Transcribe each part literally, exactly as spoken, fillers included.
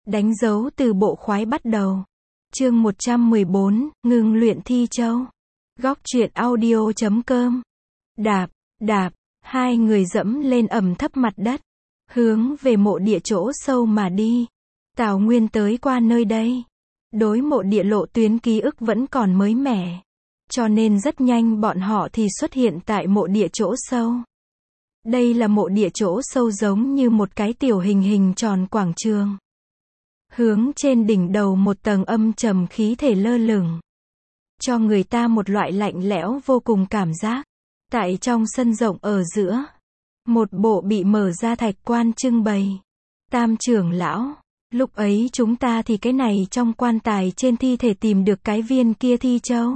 Đánh dấu từ bộ khoái bắt đầu. Chương một trăm mười bốn, ngừng luyện Thi Châu. Góc truyện audio chấm com. Đạp, đạp, hai người dẫm lên ẩm thấp mặt đất, hướng về mộ địa chỗ sâu mà đi. Tào Nguyên tới qua nơi đây. Đối mộ địa lộ tuyến ký ức vẫn còn mới mẻ, cho nên rất nhanh bọn họ thì xuất hiện tại mộ địa chỗ sâu. Đây là mộ địa chỗ sâu giống như một cái tiểu hình hình tròn quảng trường. Hướng trên đỉnh đầu một tầng âm trầm khí thể lơ lửng, cho người ta một loại lạnh lẽo vô cùng cảm giác. Tại trong sân rộng ở giữa, một bộ bị mở ra thạch quan trưng bày. Tam trưởng lão, lúc ấy chúng ta thì cái này trong quan tài trên thi thể tìm được cái viên kia Thi Châu.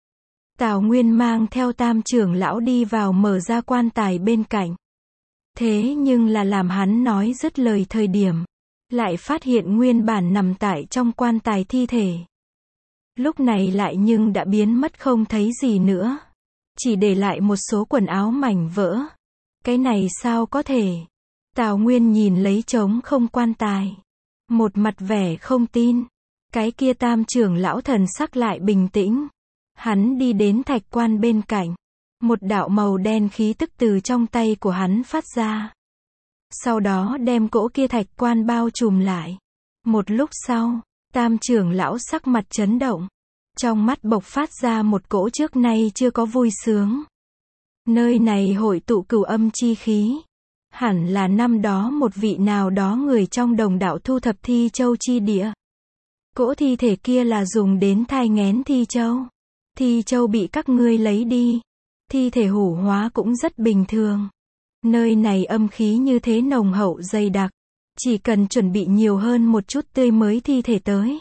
Tào Nguyên mang theo tam trưởng lão đi vào mở ra quan tài bên cạnh. Thế nhưng là làm hắn nói dứt lời thời điểm, lại phát hiện nguyên bản nằm tại trong quan tài thi thể. Lúc này lại nhưng đã biến mất không thấy gì nữa. Chỉ để lại một số quần áo mảnh vỡ. Cái này sao có thể? Tào Nguyên nhìn lấy trống không quan tài, một mặt vẻ không tin. Cái kia tam trưởng lão thần sắc lại bình tĩnh. Hắn đi đến thạch quan bên cạnh. Một đạo màu đen khí tức từ trong tay của hắn phát ra. Sau đó đem cỗ kia thạch quan bao trùm lại. Một lúc sau, tam trưởng lão sắc mặt chấn động. Trong mắt bộc phát ra một cỗ trước nay chưa có vui sướng. Nơi này hội tụ cửu âm chi khí. Hẳn là năm đó một vị nào đó người trong đồng đạo thu thập Thi Châu chi địa. Cỗ thi thể kia là dùng đến thai nghén Thi Châu. Thi Châu bị các ngươi lấy đi. Thi thể hủ hóa cũng rất bình thường. Nơi này âm khí như thế nồng hậu dày đặc. Chỉ cần chuẩn bị nhiều hơn một chút tươi mới thi thể tới.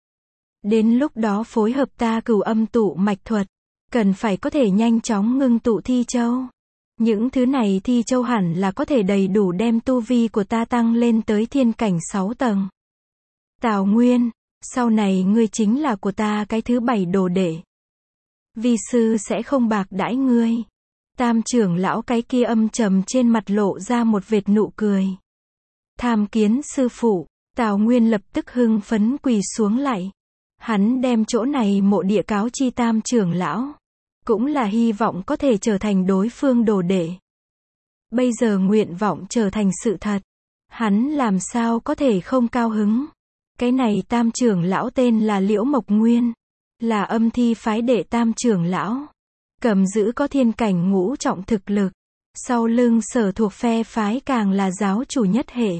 Đến lúc đó phối hợp ta cửu âm tụ mạch thuật. Cần phải có thể nhanh chóng ngưng tụ Thi Châu. Những thứ này Thi Châu hẳn là có thể đầy đủ đem tu vi của ta tăng lên tới thiên cảnh sáu tầng. Tào Nguyên, sau này ngươi chính là của ta cái thứ bảy đồ đệ. Vi sư sẽ không bạc đãi ngươi. Tam trưởng lão cái kia âm trầm trên mặt lộ ra một vệt nụ cười. Tham kiến sư phụ. Tào Nguyên lập tức hưng phấn quỳ xuống lạy. Hắn đem chỗ này mộ địa cáo chi tam trưởng lão. Cũng là hy vọng có thể trở thành đối phương đồ đệ. Bây giờ nguyện vọng trở thành sự thật. Hắn làm sao có thể không cao hứng. Cái này tam trưởng lão tên là Liễu Mộc Nguyên. Là âm thi phái đệ tam trưởng lão. Cầm giữ có thiên cảnh ngũ trọng thực lực. Sau lưng sở thuộc phe phái càng là giáo chủ nhất hệ.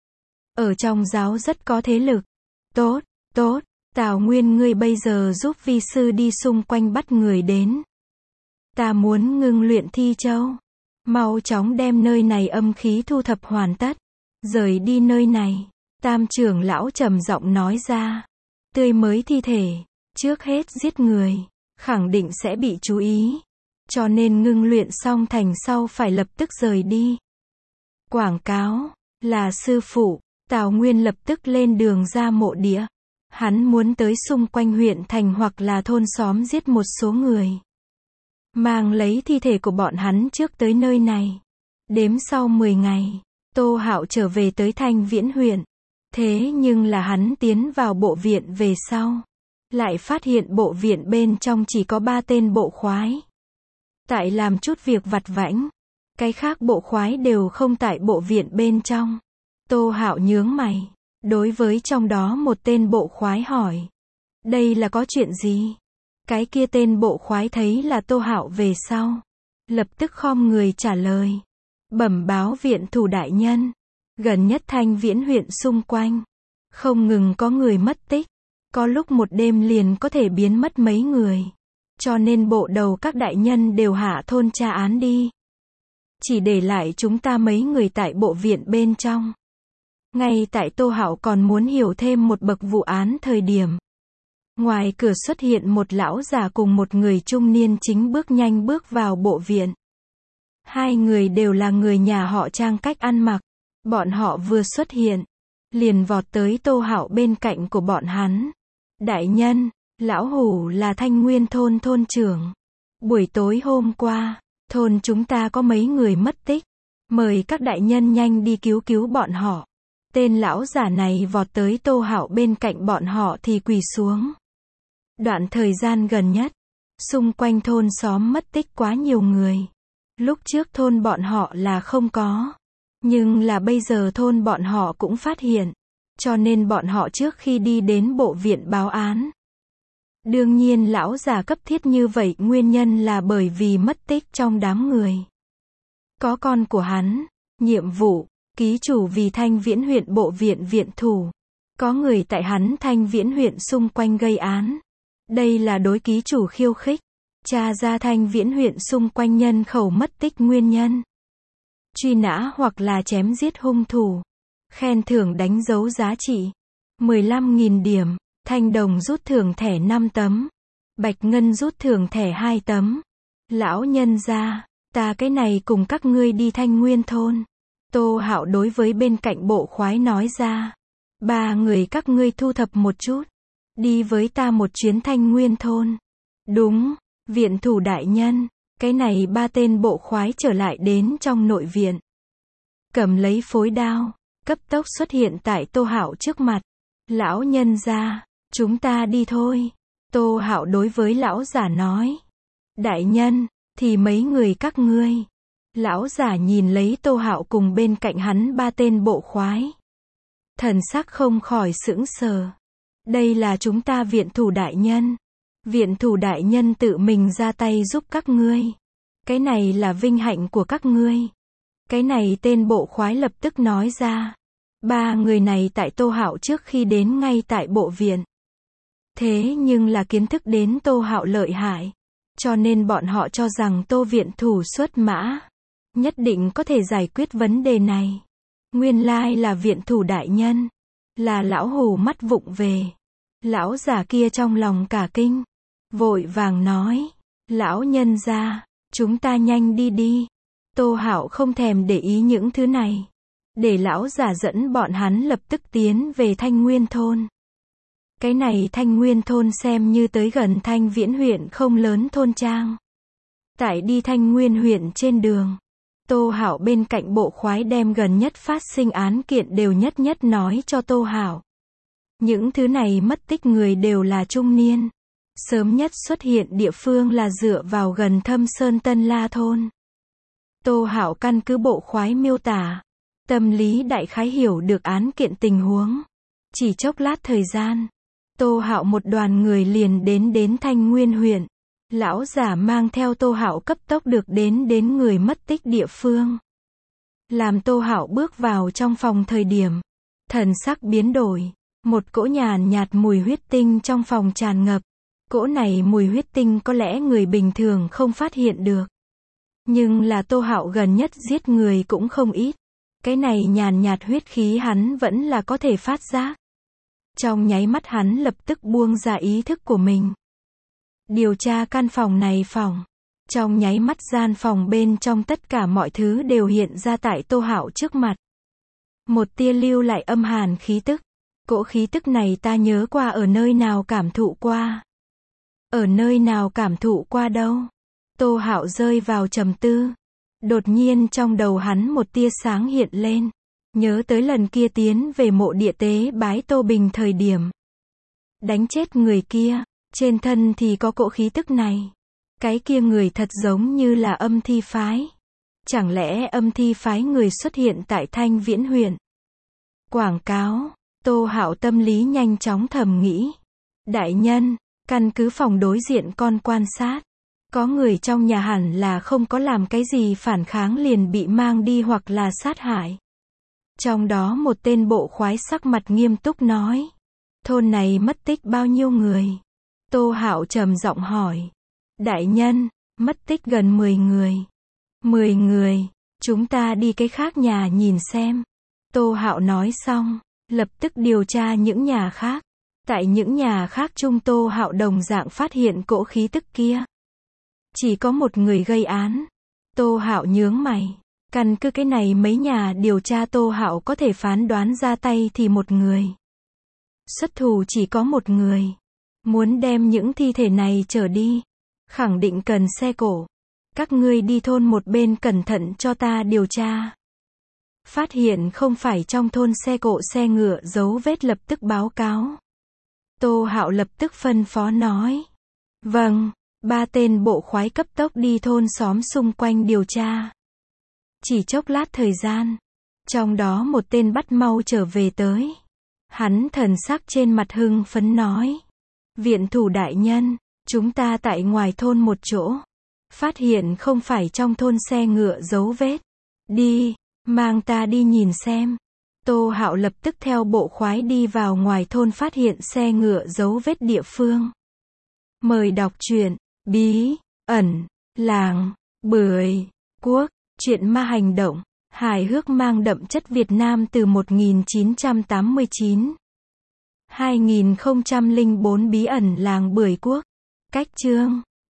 Ở trong giáo rất có thế lực. Tốt, tốt, Tào Nguyên ngươi bây giờ giúp vi sư đi xung quanh bắt người đến. Ta muốn ngưng luyện Thi Châu. Mau chóng đem nơi này âm khí thu thập hoàn tất. Rời đi nơi này. Tam trưởng lão trầm giọng nói ra. Tươi mới thi thể. Trước hết giết người. Khẳng định sẽ bị chú ý. Cho nên ngưng luyện xong thành sau phải lập tức rời đi. Quảng cáo. Là sư phụ. Tào Nguyên lập tức lên đường ra mộ địa. Hắn muốn tới xung quanh huyện thành hoặc là thôn xóm giết một số người. Mang lấy thi thể của bọn hắn trước tới nơi này. Đếm sau mười ngày, Tô Hạo trở về tới Thanh Viễn huyện. Thế nhưng là hắn tiến vào bộ viện về sau. Lại phát hiện bộ viện bên trong chỉ có ba tên bộ khoái. Tại làm chút việc vặt vãnh. Cái khác bộ khoái đều không tại bộ viện bên trong. Tô Hạo nhướng mày. Đối với trong đó một tên bộ khoái hỏi. Đây là có chuyện gì? Cái kia tên bộ khoái thấy là Tô Hạo về sau. Lập tức khom người trả lời. Bẩm báo viện thủ đại nhân. Gần nhất Thanh Viễn huyện xung quanh. Không ngừng có người mất tích. Có lúc một đêm liền có thể biến mất mấy người. Cho nên bộ đầu các đại nhân đều hạ thôn tra án đi. Chỉ để lại chúng ta mấy người tại bộ viện bên trong. Ngay tại Tô Hạo còn muốn hiểu thêm một bậc vụ án thời điểm. Ngoài cửa xuất hiện một lão già cùng một người trung niên chính bước nhanh bước vào bộ viện. Hai người đều là người nhà họ Trang cách ăn mặc. Bọn họ vừa xuất hiện, liền vọt tới Tô Hạo bên cạnh của bọn hắn. Đại nhân, lão hủ là Thanh Nguyên thôn thôn trưởng. Buổi tối hôm qua, thôn chúng ta có mấy người mất tích. Mời các đại nhân nhanh đi cứu cứu bọn họ. Tên lão giả này vọt tới Tô Hạo bên cạnh bọn họ thì quỳ xuống. Đoạn thời gian gần nhất, xung quanh thôn xóm mất tích quá nhiều người. Lúc trước thôn bọn họ là không có, nhưng là bây giờ thôn bọn họ cũng phát hiện, cho nên bọn họ trước khi đi đến bộ viện báo án. Đương nhiên lão già cấp thiết như vậy nguyên nhân là bởi vì mất tích trong đám người. Có con của hắn, nhiệm vụ, ký chủ vì Thanh Viễn huyện bộ viện viện thủ. Có người tại hắn Thanh Viễn huyện xung quanh gây án. Đây là đối ký chủ khiêu khích. Tra ra Thanh Viễn huyện xung quanh nhân khẩu mất tích nguyên nhân. Truy nã hoặc là chém giết hung thủ. Khen thưởng đánh dấu giá trị mười lăm nghìn điểm. Thanh đồng rút thưởng thẻ năm tấm. Bạch ngân rút thưởng thẻ hai tấm. Lão nhân gia, ta cái này cùng các ngươi đi Thanh Nguyên thôn. Tô Hạo đối với bên cạnh bộ khoái nói ra. Ba người các ngươi thu thập một chút. Đi với ta một chuyến Thanh Nguyên thôn. Đúng, viện thủ đại nhân. Cái này ba tên bộ khoái trở lại đến trong nội viện. Cầm lấy phối đao, cấp tốc xuất hiện tại Tô Hạo trước mặt. Lão nhân gia, chúng ta đi thôi. Tô Hạo đối với lão giả nói. Đại nhân, thì mấy người các ngươi. Lão giả nhìn lấy Tô Hạo cùng bên cạnh hắn ba tên bộ khoái. Thần sắc không khỏi sững sờ. Đây là chúng ta viện thủ đại nhân. Viện thủ đại nhân tự mình ra tay giúp các ngươi. Cái này là vinh hạnh của các ngươi. Cái này tên bộ khoái lập tức nói ra. Ba người này tại Tô Hạo trước khi đến ngay tại bộ viện. Thế nhưng là kiến thức đến Tô Hạo lợi hại. Cho nên bọn họ cho rằng Tô viện thủ xuất mã. Nhất định có thể giải quyết vấn đề này. Nguyên lai là viện thủ đại nhân. Là lão hù mắt vụng về. Lão già kia trong lòng cả kinh. Vội vàng nói. Lão nhân gia, chúng ta nhanh đi đi. Tô Hạo không thèm để ý những thứ này. Để lão già dẫn bọn hắn lập tức tiến về Thanh Nguyên thôn. Cái này Thanh Nguyên thôn xem như tới gần Thanh Viễn huyện không lớn thôn trang. Tại đi Thanh Nguyên huyện trên đường. Tô Hạo bên cạnh bộ khoái đem gần nhất phát sinh án kiện đều nhất nhất nói cho Tô Hạo. Những thứ này mất tích người đều là trung niên. Sớm nhất xuất hiện địa phương là dựa vào gần Thâm Sơn Tân La thôn. Tô Hạo căn cứ bộ khoái miêu tả. Tâm lý đại khái hiểu được án kiện tình huống. Chỉ chốc lát thời gian. Tô Hạo một đoàn người liền đến đến Thanh Nguyên huyện. Lão giả mang theo Tô Hạo cấp tốc được đến đến người mất tích địa phương. Làm Tô Hạo bước vào trong phòng thời điểm. Thần sắc biến đổi. Một cỗ nhàn nhạt mùi huyết tinh trong phòng tràn ngập. Cỗ này mùi huyết tinh có lẽ người bình thường không phát hiện được. Nhưng là Tô Hạo gần nhất giết người cũng không ít. Cái này nhàn nhạt huyết khí hắn vẫn là có thể phát giác. Trong nháy mắt hắn lập tức buông ra ý thức của mình. Điều tra căn phòng này phòng. Trong nháy mắt gian phòng bên trong tất cả mọi thứ đều hiện ra tại Tô Hạo trước mặt. Một tia lưu lại âm hàn khí tức. Cỗ khí tức này ta nhớ qua ở nơi nào cảm thụ qua. Ở nơi nào cảm thụ qua đâu. Tô Hạo rơi vào trầm tư. Đột nhiên trong đầu hắn một tia sáng hiện lên. Nhớ tới lần kia tiến về mộ địa tế bái Tô Bình thời điểm. Đánh chết người kia. Trên thân thì có cỗ khí tức này. Cái kia người thật giống như là âm thi phái. Chẳng lẽ âm thi phái người xuất hiện tại Thanh Viễn huyện? Quảng cáo. Tô Hạo tâm lý nhanh chóng thầm nghĩ. Đại nhân, căn cứ phòng đối diện con quan sát. Có người trong nhà hẳn là không có làm cái gì phản kháng liền bị mang đi hoặc là sát hại. Trong đó một tên bộ khoái sắc mặt nghiêm túc nói. Thôn này mất tích bao nhiêu người? Tô Hạo trầm giọng hỏi. Đại nhân, mất tích gần mười người. mười người, chúng ta đi cái khác nhà nhìn xem. Tô Hạo nói xong, lập tức điều tra những nhà khác. Tại những nhà khác chung Tô Hạo đồng dạng phát hiện cỗ khí tức kia. Chỉ có một người gây án. Tô Hạo nhướng mày. Căn cứ cái này mấy nhà điều tra Tô Hạo có thể phán đoán ra tay thì một người. Xuất thủ chỉ có một người. Muốn đem những thi thể này trở đi. Khẳng định cần xe cổ. Các ngươi đi thôn một bên cẩn thận cho ta điều tra. Phát hiện không phải trong thôn xe cộ xe ngựa dấu vết lập tức báo cáo. Tô Hạo lập tức phân phó nói. Vâng, ba tên bộ khoái cấp tốc đi thôn xóm xung quanh điều tra. Chỉ chốc lát thời gian, trong đó một tên bắt mau trở về tới. Hắn thần sắc trên mặt hưng phấn nói. Viện thủ đại nhân, chúng ta tại ngoài thôn một chỗ. Phát hiện không phải trong thôn xe ngựa dấu vết. Đi, mang ta đi nhìn xem. Tô Hạo lập tức theo bộ khoái đi vào ngoài thôn phát hiện xe ngựa dấu vết địa phương. Mời đọc truyện, bí, ẩn, làng, bưởi, quốc, truyện ma hành động, hài hước mang đậm chất Việt Nam từ một nghìn chín trăm tám mươi chín. hai nghìn không trăm lẻ bốn bí ẩn làng bưởi quốc. Cách chương